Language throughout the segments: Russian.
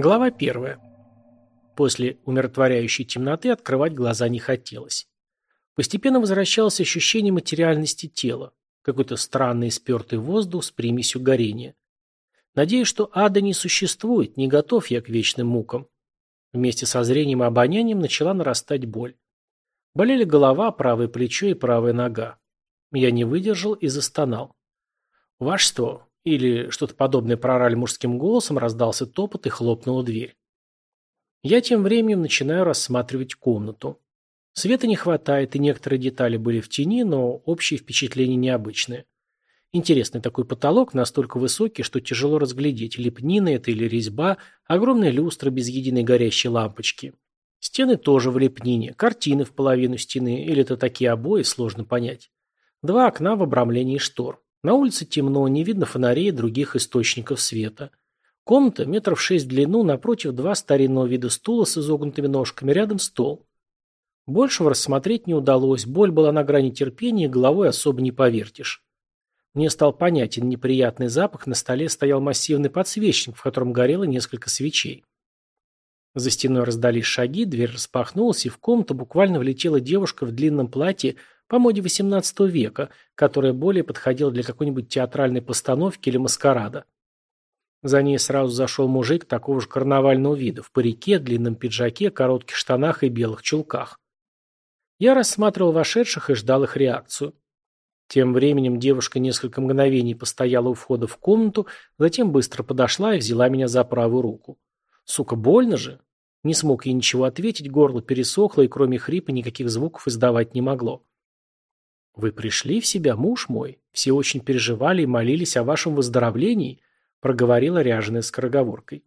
Глава 1. После умиротворяющей темноты открывать глаза не хотелось. Постепенно возвращалось ощущение материальности тела, какой-то странный спертый воздух с примесью горения. Надеюсь, что ада не существует, не готов я к вечным мукам. Вместе со зрением и обонянием начала нарастать боль. Болели голова, правое плечо и правая нога. Я не выдержал и застонал. «Вашество!» или что-то подобное прорали мужским голосом, раздался топот и хлопнула дверь. Я тем временем начинаю рассматривать комнату. Света не хватает, и некоторые детали были в тени, но общее впечатление необычное. Интересный такой потолок, настолько высокий, что тяжело разглядеть, лепнина это или резьба, огромная люстра без единой горящей лампочки. Стены тоже в лепнине, картины в половину стены, или это такие обои, сложно понять. Два окна в обрамлении штор. На улице темно, не видно фонарей и других источников света. Комната метров 6 в длину, напротив два старинного вида стула с изогнутыми ножками, рядом стол. Большего рассмотреть не удалось, боль была на грани терпения, головой особо не повертишь. Мне стал понятен неприятный запах, на столе стоял массивный подсвечник, в котором горело несколько свечей. За стеной раздались шаги, дверь распахнулась, и в комнату буквально влетела девушка в длинном платье по моде XVIII века, которая более подходила для какой-нибудь театральной постановки или маскарада. За ней сразу зашел мужик такого же карнавального вида, в парике, длинном пиджаке, коротких штанах и белых чулках. Я рассматривал вошедших и ждал их реакцию. Тем временем девушка несколько мгновений постояла у входа в комнату, затем быстро подошла и взяла меня за правую руку. Сука, больно же? Не смог ей ничего ответить, горло пересохло и кроме хрипа никаких звуков издавать не могло. «Вы пришли в себя, муж мой? Все очень переживали и молились о вашем выздоровлении», проговорила ряженая скороговоркой.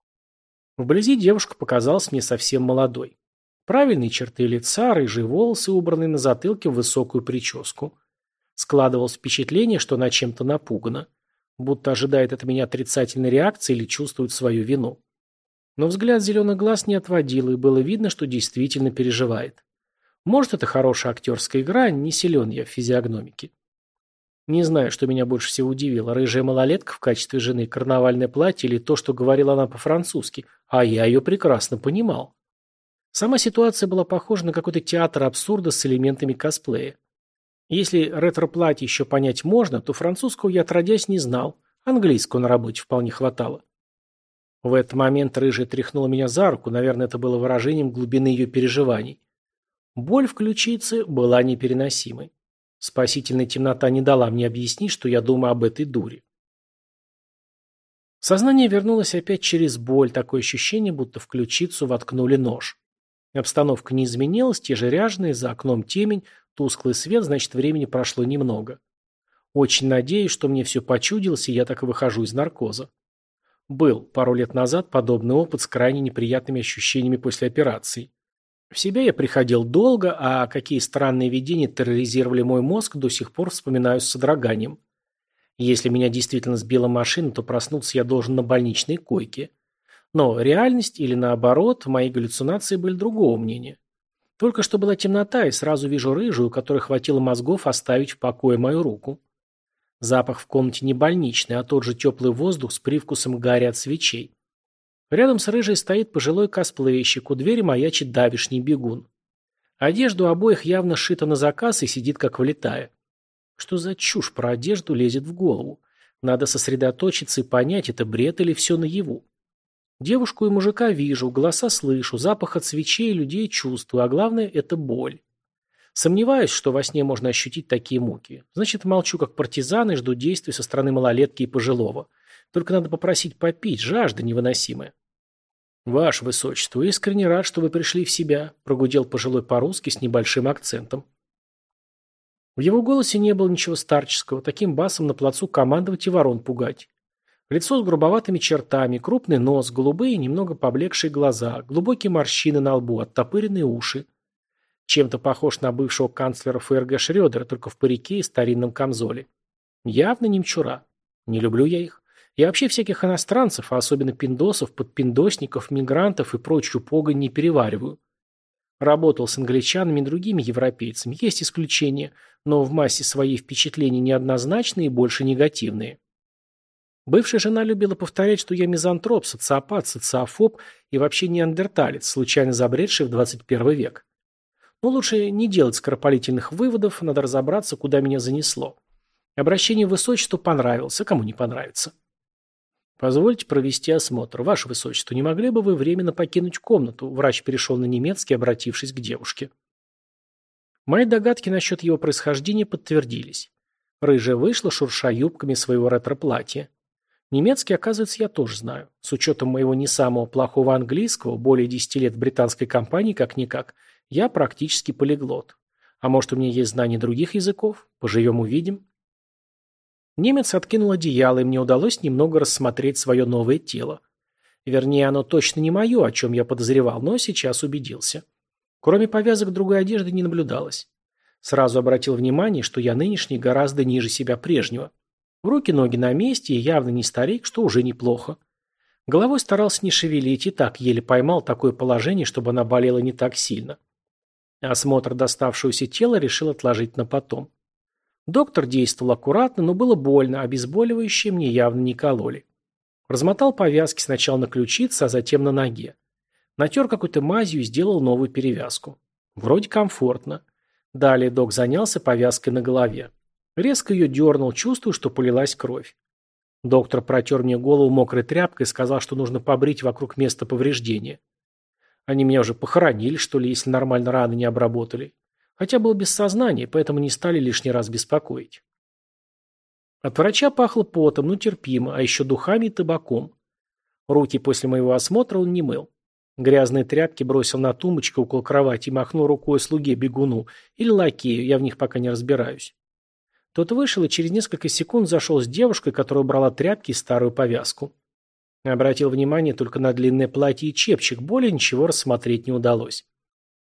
Вблизи девушка показалась мне совсем молодой. Правильные черты лица, рыжие волосы, убранные на затылке в высокую прическу. Складывалось впечатление, что она чем-то напугана, будто ожидает от меня отрицательной реакции или чувствует свою вину. Но взгляд зеленых глаз не отводил, и было видно, что действительно переживает. Может, это хорошая актерская игра, не силен я в физиогномике. Не знаю, что меня больше всего удивило, рыжая малолетка в качестве жены, карнавальное платье или то, что говорила она по-французски, а я ее прекрасно понимал. Сама ситуация была похожа на какой-то театр абсурда с элементами косплея. Если ретро-платье еще понять можно, то французского я отродясь не знал, английского на работе вполне хватало. В этот момент рыжая тряхнула меня за руку, наверное, это было выражением глубины ее переживаний. Боль в ключице была непереносимой. Спасительная темнота не дала мне объяснить, что я думаю об этой дуре. Сознание вернулось опять через боль, такое ощущение, будто в ключицу воткнули нож. Обстановка не изменилась, те же ряженые, за окном темень, тусклый свет, значит, времени прошло немного. Очень надеюсь, что мне все почудилось, и я так и выхожу из наркоза. Был пару лет назад подобный опыт с крайне неприятными ощущениями после операции. В себя я приходил долго, а какие странные видения терроризировали мой мозг, до сих пор вспоминаю с содроганием. Если меня действительно сбила машина, то проснуться я должен на больничной койке. Но реальность или наоборот, мои галлюцинации были другого мнения. Только что была темнота, и сразу вижу рыжую, у которой хватило мозгов оставить в покое мою руку. Запах в комнате не больничный, а тот же теплый воздух с привкусом гари от свечей. Рядом с рыжей стоит пожилой косплейщик, у двери маячит давишний бегун. Одежда у обоих явно сшита на заказ и сидит как влитая. Что за чушь про одежду лезет в голову? Надо сосредоточиться и понять, это бред или все наяву. Девушку и мужика вижу, голоса слышу, запах от свечей и людей чувствую, а главное – это боль. Сомневаюсь, что во сне можно ощутить такие муки. Значит, молчу как партизан и жду действий со стороны малолетки и пожилого. Только надо попросить попить, жажда невыносимая. «Ваше Высочество, искренне рад, что вы пришли в себя», – прогудел пожилой по-русски с небольшим акцентом. В его голосе не было ничего старческого, таким басом на плацу командовать и ворон пугать. Лицо с грубоватыми чертами, крупный нос, голубые, немного поблекшие глаза, глубокие морщины на лбу, оттопыренные уши. Чем-то похож на бывшего канцлера ФРГ Шрёдера, только в парике и старинном камзоле. Явно немчура. Не люблю я их. Я вообще всяких иностранцев, а особенно пиндосов, подпиндосников, мигрантов и прочую погонь не перевариваю. Работал с англичанами и другими европейцами, есть исключения, но в массе своей впечатления неоднозначные и больше негативные. Бывшая жена любила повторять, что я мизантроп, социопат, социофоб и вообще неандерталец, случайно забредший в 21 век. Но лучше не делать скоропалительных выводов, надо разобраться, куда меня занесло. Обращение высочеству понравилось, а кому не понравится. Позвольте провести осмотр. Ваше высочество, не могли бы вы временно покинуть комнату? Врач перешел на немецкий, обратившись к девушке. Мои догадки насчет его происхождения подтвердились. Рыжая вышла, шурша юбками своего ретро-платья. Немецкий, оказывается, я тоже знаю. С учетом моего не самого плохого английского, более 10 лет в британской компании, как-никак, я практически полиглот. А может, у меня есть знания других языков? Поживем увидим. Немец откинул одеяло, и мне удалось немного рассмотреть свое новое тело. Вернее, оно точно не мое, о чем я подозревал, но сейчас убедился. Кроме повязок, другой одежды не наблюдалось. Сразу обратил внимание, что я нынешний гораздо ниже себя прежнего. Руки-ноги на месте, и явно не старик, что уже неплохо. Головой старался не шевелить, и так еле поймал такое положение, чтобы она болела не так сильно. Осмотр доставшегося тела решил отложить на потом. Доктор действовал аккуратно, но было больно, обезболивающие мне явно не кололи. Размотал повязки сначала на ключице, а затем на ноге. Натер какой-то мазью и сделал новую перевязку. Вроде комфортно. Далее док занялся повязкой на голове. Резко ее дернул, чувствую, что полилась кровь. Доктор протер мне голову мокрой тряпкой и сказал, что нужно побрить вокруг места повреждения. Они меня уже похоронили, что ли, если нормально раны не обработали. Хотя был без сознания, поэтому не стали лишний раз беспокоить. От врача пахло потом, но терпимо, а еще духами и табаком. Руки после моего осмотра он не мыл. Грязные тряпки бросил на тумбочку около кровати и махнул рукой слуге-бегуну или лакею, я в них пока не разбираюсь. Тот вышел и через несколько секунд зашел с девушкой, которая брала тряпки и старую повязку. Обратил внимание только на длинное платье и чепчик, более ничего рассмотреть не удалось.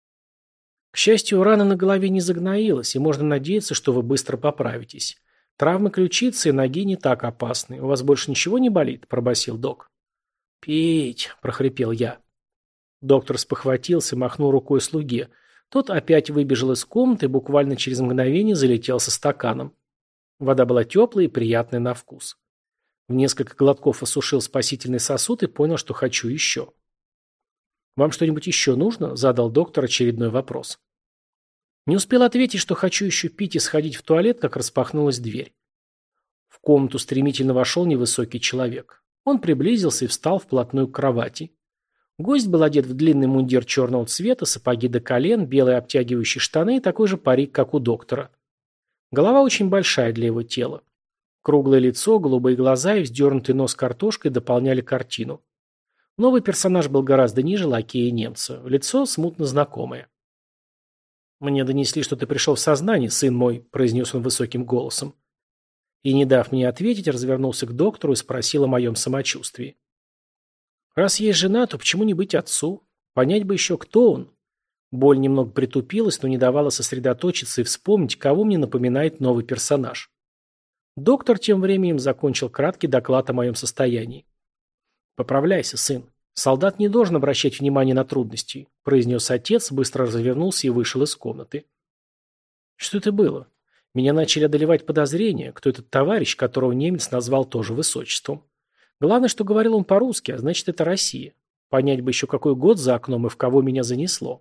К счастью, рана на голове не загноилась, и можно надеяться, что вы быстро поправитесь. Травмы ключицы и ноги не так опасны. У вас больше ничего не болит? Пробасил док. Пить, прохрипел я. Доктор спохватился и махнул рукой слуге. Тот опять выбежал из комнаты и буквально через мгновение залетел со стаканом. Вода была теплая и приятная на вкус. В несколько глотков осушил спасительный сосуд и понял, что хочу еще. «Вам что-нибудь еще нужно?» – задал доктор очередной вопрос. Не успел ответить, что хочу еще пить и сходить в туалет, как распахнулась дверь. В комнату стремительно вошел невысокий человек. Он приблизился и встал вплотную к кровати. Гость был одет в длинный мундир черного цвета, сапоги до колен, белые обтягивающие штаны и такой же парик, как у доктора. Голова очень большая для его тела. Круглое лицо, голубые глаза и вздернутый нос картошкой дополняли картину. Новый персонаж был гораздо ниже лакея немца. Лицо смутно знакомое. «Мне донесли, что ты пришел в сознание, сын мой», – произнес он высоким голосом. И, не дав мне ответить, развернулся к доктору и спросил о моем самочувствии. «Раз есть жена, то почему не быть отцу? Понять бы еще, кто он». Боль немного притупилась, но не давала сосредоточиться и вспомнить, кого мне напоминает новый персонаж. Доктор тем временем закончил краткий доклад о моем состоянии. «Поправляйся, сын. Солдат не должен обращать внимание на трудности», – произнес отец, быстро развернулся и вышел из комнаты. Что это было? Меня начали одолевать подозрения, кто этот товарищ, которого немец назвал тоже высочеством. Главное, что говорил он по-русски, а значит, это Россия. Понять бы еще, какой год за окном и в кого меня занесло.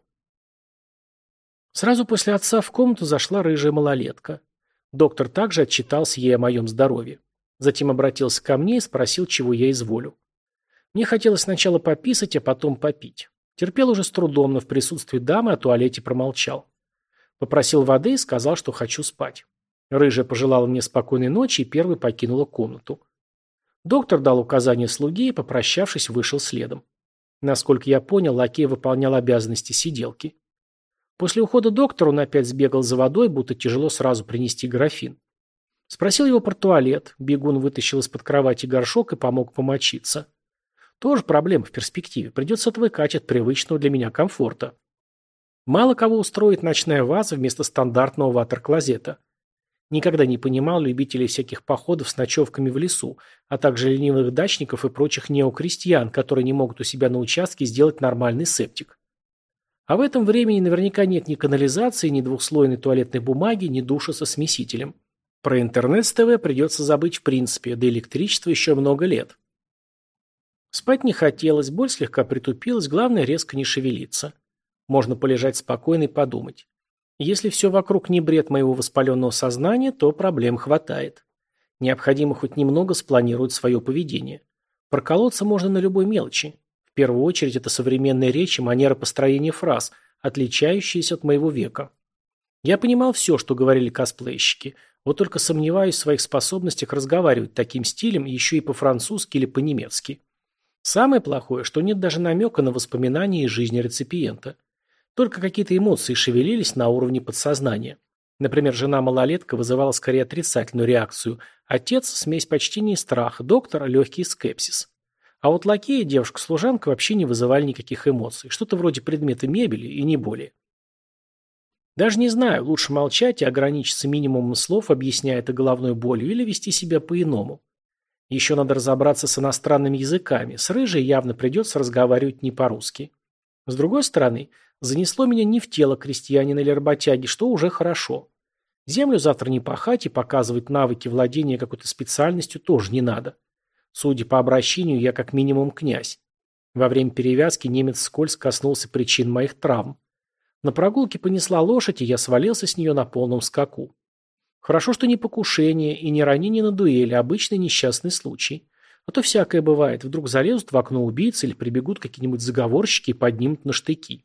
Сразу после отца в комнату зашла рыжая малолетка. Доктор также отчитался ей о моем здоровье. Затем обратился ко мне и спросил, чего я изволю. Мне хотелось сначала пописать, а потом попить. Терпел уже с трудом, но в присутствии дамы о туалете промолчал. Попросил воды и сказал, что хочу спать. Рыжая пожелала мне спокойной ночи и первой покинула комнату. Доктор дал указание слуге и, попрощавшись, вышел следом. Насколько я понял, лакей выполнял обязанности сиделки. После ухода доктора он опять сбегал за водой, будто тяжело сразу принести графин. Спросил его про туалет. Бегун вытащил из-под кровати горшок и помог помочиться. Тоже проблема в перспективе. Придется отвыкать от привычного для меня комфорта. Мало кого устроит ночная ваза вместо стандартного ватер-клозета. Никогда не понимал любителей всяких походов с ночевками в лесу, а также ленивых дачников и прочих неокрестьян, которые не могут у себя на участке сделать нормальный септик. А в этом времени наверняка нет ни канализации, ни двухслойной туалетной бумаги, ни душа со смесителем. Про интернет с ТВ придется забыть в принципе, до электричества еще много лет. Спать не хотелось, боль слегка притупилась, главное резко не шевелиться. Можно полежать спокойно и подумать. Если все вокруг не бред моего воспаленного сознания, то проблем хватает. Необходимо хоть немного спланировать свое поведение. Проколоться можно на любой мелочи. В первую очередь это современная речь и манера построения фраз, отличающиеся от моего века. Я понимал все, что говорили косплейщики, вот только сомневаюсь в своих способностях разговаривать таким стилем еще и по-французски или по-немецки. Самое плохое, что нет даже намека на воспоминания из жизни реципиента. Только какие-то эмоции шевелились на уровне подсознания. Например, жена-малолетка вызывала скорее отрицательную реакцию, отец – смесь почтения и страха, доктор – легкий скепсис. А вот лакея, девушка-служанка вообще не вызывали никаких эмоций, что-то вроде предмета мебели и не более. Даже не знаю, лучше молчать и ограничиться минимумом слов, объясняя это головной болью, или вести себя по-иному. Еще надо разобраться с иностранными языками, с рыжей явно придется разговаривать не по-русски. С другой стороны, занесло меня не в тело крестьянина или работяги, что уже хорошо. Землю завтра не пахать и показывать навыки владения какой-то специальностью тоже не надо. Судя по обращению, я как минимум князь. Во время перевязки немец вскользь коснулся причин моих травм. На прогулке понесла лошадь, и я свалился с нее на полном скаку. Хорошо, что не покушение и не ранение на дуэли, а обычный несчастный случай. А то всякое бывает, вдруг залезут в окно убийцы или прибегут какие-нибудь заговорщики и поднимут на штыки.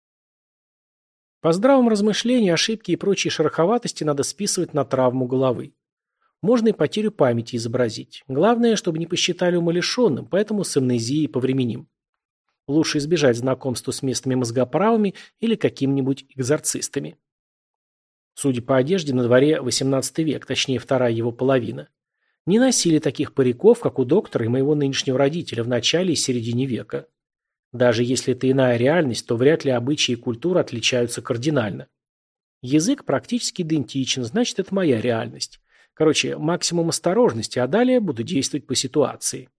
По здравому размышлению, ошибки и прочие шероховатости надо списывать на травму головы. Можно и потерю памяти изобразить. Главное, чтобы не посчитали умалишенным, поэтому с амнезией повременим. Лучше избежать знакомства с местными мозгоправами или какими-нибудь экзорцистами. Судя по одежде, на дворе XVIII век, точнее вторая его половина. Не носили таких париков, как у доктора и моего нынешнего родителя в начале и середине века. Даже если это иная реальность, то вряд ли обычаи и культура отличаются кардинально. Язык практически идентичен, значит, это моя реальность. Короче, максимум осторожности, а далее буду действовать по ситуации.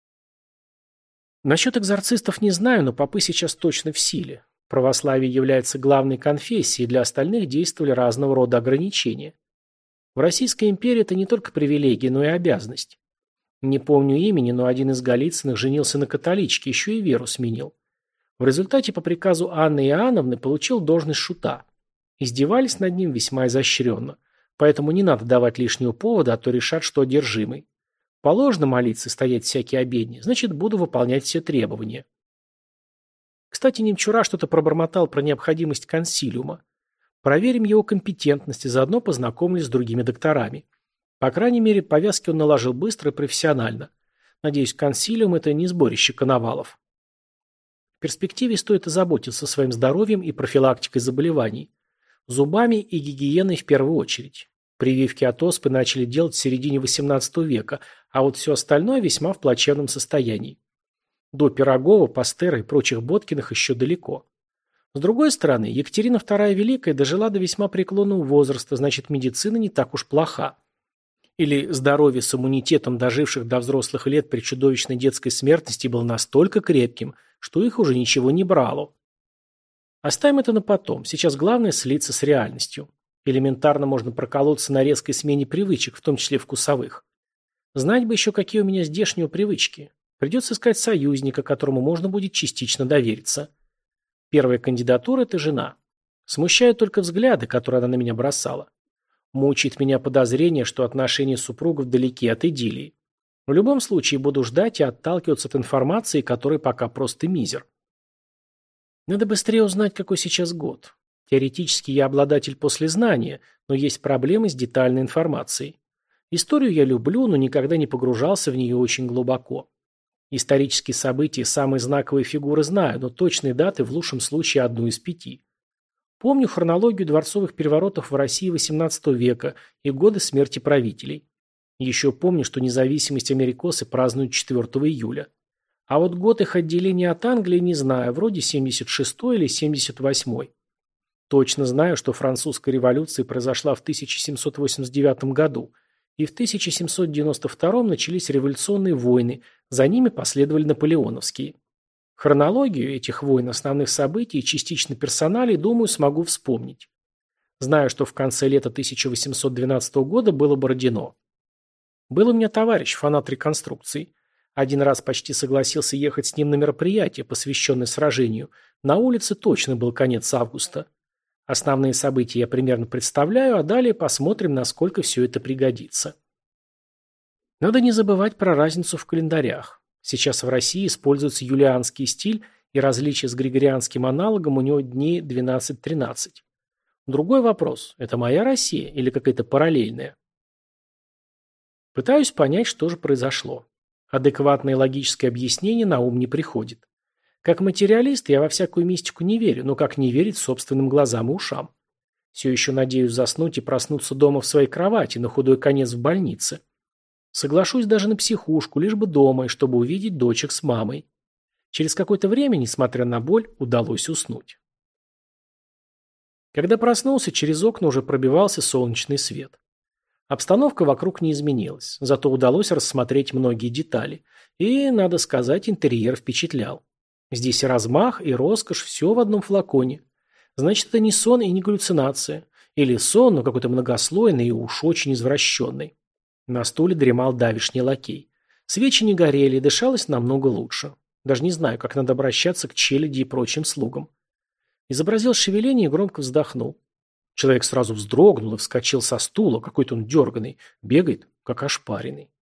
Насчет экзорцистов не знаю, но попы сейчас точно в силе. Православие является главной конфессией, для остальных действовали разного рода ограничения. В Российской империи это не только привилегия, но и обязанность. Не помню имени, но один из Голицыных женился на католичке, еще и веру сменил. В результате по приказу Анны Иоанновны получил должность шута. Издевались над ним весьма изощренно. Поэтому не надо давать лишнего повода, а то решат, что одержимый. Положено молиться и стоять всякие обедни, значит, буду выполнять все требования. Кстати, Немчура что-то пробормотал про необходимость консилиума. Проверим его компетентность и заодно познакомлюсь с другими докторами. По крайней мере, повязки он наложил быстро и профессионально. Надеюсь, консилиум – это не сборище коновалов. В перспективе стоит озаботиться своим здоровьем и профилактикой заболеваний. Зубами и гигиеной в первую очередь. Прививки от оспы начали делать в середине XVIII века, а вот все остальное весьма в плачевном состоянии. До Пирогова, Пастера и прочих Боткиных еще далеко. С другой стороны, Екатерина II Великая дожила до весьма преклонного возраста, значит, медицина не так уж плоха. Или здоровье с иммунитетом доживших до взрослых лет при чудовищной детской смертности было настолько крепким, что их уже ничего не брало. Оставим это на потом, сейчас главное слиться с реальностью. Элементарно можно проколоться на резкой смене привычек, в том числе вкусовых. Знать бы еще, какие у меня здешние привычки. Придется искать союзника, которому можно будет частично довериться. Первая кандидатура – это жена. Смущают только взгляды, которые она на меня бросала. Мучает меня подозрение, что отношения супругов далеки от идиллии. В любом случае буду ждать и отталкиваться от информации, которая пока просто мизер. Надо быстрее узнать, какой сейчас год. Теоретически я обладатель послезнания, но есть проблемы с детальной информацией. Историю я люблю, но никогда не погружался в нее очень глубоко. Исторические события и самые знаковые фигуры знаю, но точные даты в лучшем случае одну из 5. Помню хронологию дворцовых переворотов в России XVIII века и годы смерти правителей. Еще помню, что независимость америкосы празднуют 4 июля. А вот год их отделения от Англии не знаю, вроде 76-й или 78-й. Точно знаю, что французская революция произошла в 1789 году, и в 1792 начались революционные войны, за ними последовали наполеоновские. Хронологию этих войн, основных событий и частично персоналей, думаю, смогу вспомнить. Знаю, что в конце лета 1812 года было Бородино. Был у меня товарищ, фанат реконструкций. Один раз почти согласился ехать с ним на мероприятие, посвященное сражению. На улице точно был конец августа. Основные события я примерно представляю, а далее посмотрим, насколько все это пригодится. Надо не забывать про разницу в календарях. Сейчас в России используется юлианский стиль, и различие с григорианским аналогом у него дней 12-13. Другой вопрос – это моя Россия или какая-то параллельная? Пытаюсь понять, что же произошло. Адекватное логическое объяснение на ум не приходит. Как материалист я во всякую мистику не верю, но как не верить собственным глазам и ушам? Все еще надеюсь заснуть и проснуться дома в своей кровати, на худой конец в больнице. Соглашусь даже на психушку, лишь бы дома, и чтобы увидеть дочек с мамой. Через какое-то время, несмотря на боль, удалось уснуть. Когда проснулся, через окна уже пробивался солнечный свет. Обстановка вокруг не изменилась, зато удалось рассмотреть многие детали. И, надо сказать, интерьер впечатлял. Здесь и размах, и роскошь, все в одном флаконе. Значит, это не сон и не галлюцинация. Или сон, но какой-то многослойный и уж очень извращенный. На стуле дремал давишний лакей. Свечи не горели, и дышалось намного лучше. Даже не знаю, как надо обращаться к челяди и прочим слугам. Изобразил шевеление и громко вздохнул. Человек сразу вздрогнул и вскочил со стула, какой-то он дерганый, бегает, как ошпаренный.